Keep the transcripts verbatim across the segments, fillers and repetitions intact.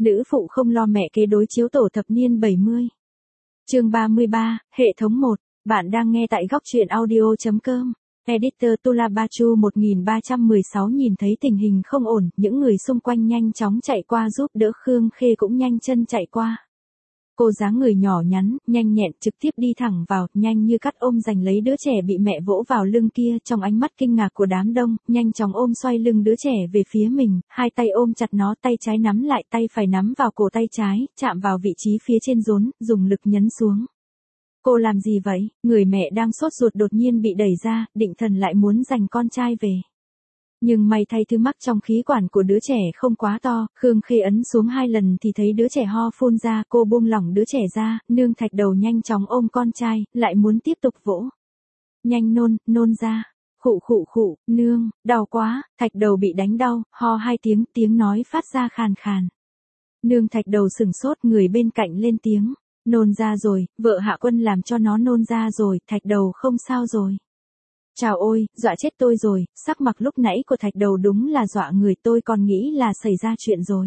Nữ phụ không lo mẹ kế đối chiếu tổ thập niên bảy mươi. Chương ba mươi ba, hệ thống một. Bạn đang nghe tại góc truyện audio.com. Editor Tula Bachu một nghìn ba trăm mười sáu nhìn thấy tình hình không ổn, những người xung quanh nhanh chóng chạy qua giúp đỡ, Khương Khê cũng nhanh chân chạy qua. Cô dáng người nhỏ nhắn, nhanh nhẹn trực tiếp đi thẳng vào, nhanh như cắt ôm giành lấy đứa trẻ bị mẹ vỗ vào lưng kia, trong ánh mắt kinh ngạc của đám đông, nhanh chóng ôm xoay lưng đứa trẻ về phía mình, hai tay ôm chặt nó, tay trái nắm lại, tay phải nắm vào cổ tay trái, chạm vào vị trí phía trên rốn, dùng lực nhấn xuống. Cô làm gì vậy? Người mẹ đang sốt ruột đột nhiên bị đẩy ra, định thần lại muốn giành con trai về. Nhưng may thay thứ mắc trong khí quản của đứa trẻ không quá to, Khương Khê ấn xuống hai lần thì thấy đứa trẻ ho phun ra, cô buông lỏng đứa trẻ ra, nương Thạch Đầu nhanh chóng ôm con trai, lại muốn tiếp tục vỗ. Nhanh nôn, nôn ra. Khụ khụ khụ, nương, đau quá, Thạch Đầu bị đánh đau, ho hai tiếng, tiếng nói phát ra khàn khàn. Nương Thạch Đầu sửng sốt, người bên cạnh lên tiếng. Nôn ra rồi, vợ Hạ Quân làm cho nó nôn ra rồi, Thạch Đầu không sao rồi. Chào ôi, dọa chết tôi rồi, sắc mặt lúc nãy của Thạch Đầu đúng là dọa người, tôi còn nghĩ là xảy ra chuyện rồi.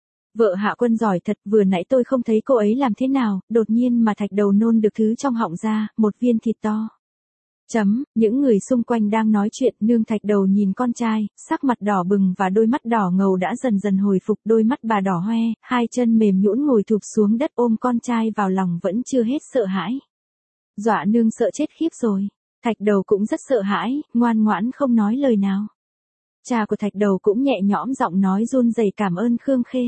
Vợ Hạ Quân giỏi thật, vừa nãy tôi không thấy cô ấy làm thế nào, đột nhiên mà Thạch Đầu nôn được thứ trong họng ra, một viên thịt to. Chấm, những người xung quanh đang nói chuyện, nương Thạch Đầu nhìn con trai, sắc mặt đỏ bừng và đôi mắt đỏ ngầu đã dần dần hồi phục, đôi mắt bà đỏ hoe, hai chân mềm nhũn ngồi thụp xuống đất ôm con trai vào lòng vẫn chưa hết sợ hãi. Dọa nương sợ chết khiếp rồi. Thạch Đầu cũng rất sợ hãi, ngoan ngoãn không nói lời nào. Cha của Thạch Đầu cũng nhẹ nhõm giọng nói run rẩy cảm ơn Khương Khê.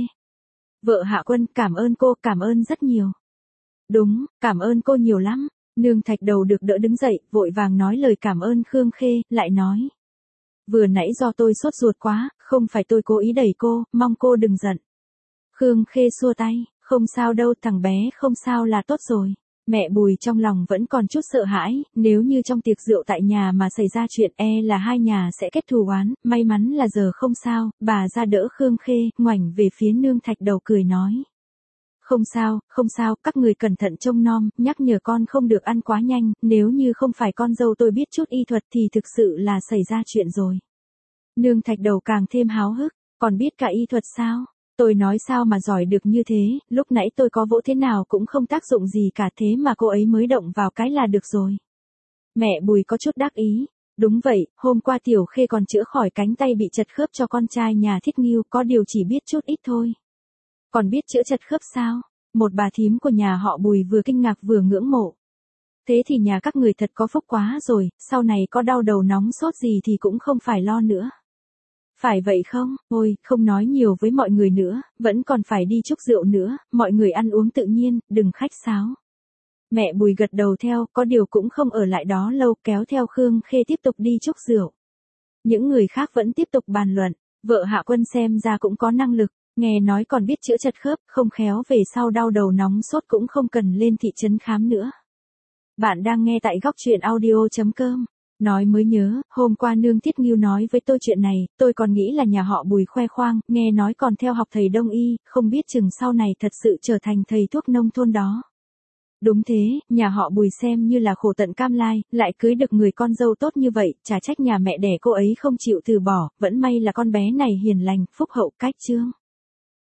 Vợ Hạ Quân, cảm ơn cô, cảm ơn rất nhiều. Đúng, cảm ơn cô nhiều lắm. Nương Thạch Đầu được đỡ đứng dậy, vội vàng nói lời cảm ơn Khương Khê, lại nói. Vừa nãy do tôi sốt ruột quá, không phải tôi cố ý đẩy cô, mong cô đừng giận. Khương Khê xua tay, không sao đâu, thằng bé không sao là tốt rồi. Mẹ Bùi trong lòng vẫn còn chút sợ hãi, nếu như trong tiệc rượu tại nhà mà xảy ra chuyện e là hai nhà sẽ kết thù oán, may mắn là giờ không sao, bà ra đỡ Khương Khê, ngoảnh về phía nương Thạch Đầu cười nói. Không sao, không sao, các người cẩn thận trông nom, nhắc nhở con không được ăn quá nhanh, nếu như không phải con dâu tôi biết chút y thuật thì thực sự là xảy ra chuyện rồi. Nương Thạch Đầu càng thêm háo hức, còn biết cả y thuật sao? Tôi nói sao mà giỏi được như thế, lúc nãy tôi có vỗ thế nào cũng không tác dụng gì cả, thế mà cô ấy mới động vào cái là được rồi. Mẹ Bùi có chút đắc ý. Đúng vậy, hôm qua Tiểu Khê còn chữa khỏi cánh tay bị chật khớp cho con trai nhà Thiết Ngưu, có điều chỉ biết chút ít thôi. Còn biết chữa chật khớp sao? Một bà thím của nhà họ Bùi vừa kinh ngạc vừa ngưỡng mộ. Thế thì nhà các người thật có phúc quá rồi, sau này có đau đầu nóng sốt gì thì cũng không phải lo nữa. Phải vậy không? Ôi, không nói nhiều với mọi người nữa, vẫn còn phải đi chúc rượu nữa, mọi người ăn uống tự nhiên, đừng khách sáo. Mẹ Bùi gật đầu theo, có điều cũng không ở lại đó lâu, kéo theo Khương Khê tiếp tục đi chúc rượu. Những người khác vẫn tiếp tục bàn luận, vợ Hạ Quân xem ra cũng có năng lực, nghe nói còn biết chữa chật khớp, không khéo về sau đau đầu nóng sốt cũng không cần lên thị trấn khám nữa. Bạn đang nghe tại góc truyện audio.com. Nói mới nhớ, hôm qua nương Thiết Ngưu nói với tôi chuyện này, tôi còn nghĩ là nhà họ Bùi khoe khoang, nghe nói còn theo học thầy Đông y, không biết chừng sau này thật sự trở thành thầy thuốc nông thôn đó. Đúng thế, nhà họ Bùi xem như là khổ tận cam lai, lại cưới được người con dâu tốt như vậy, chả trách nhà mẹ đẻ cô ấy không chịu từ bỏ, vẫn may là con bé này hiền lành, phúc hậu, cách chương.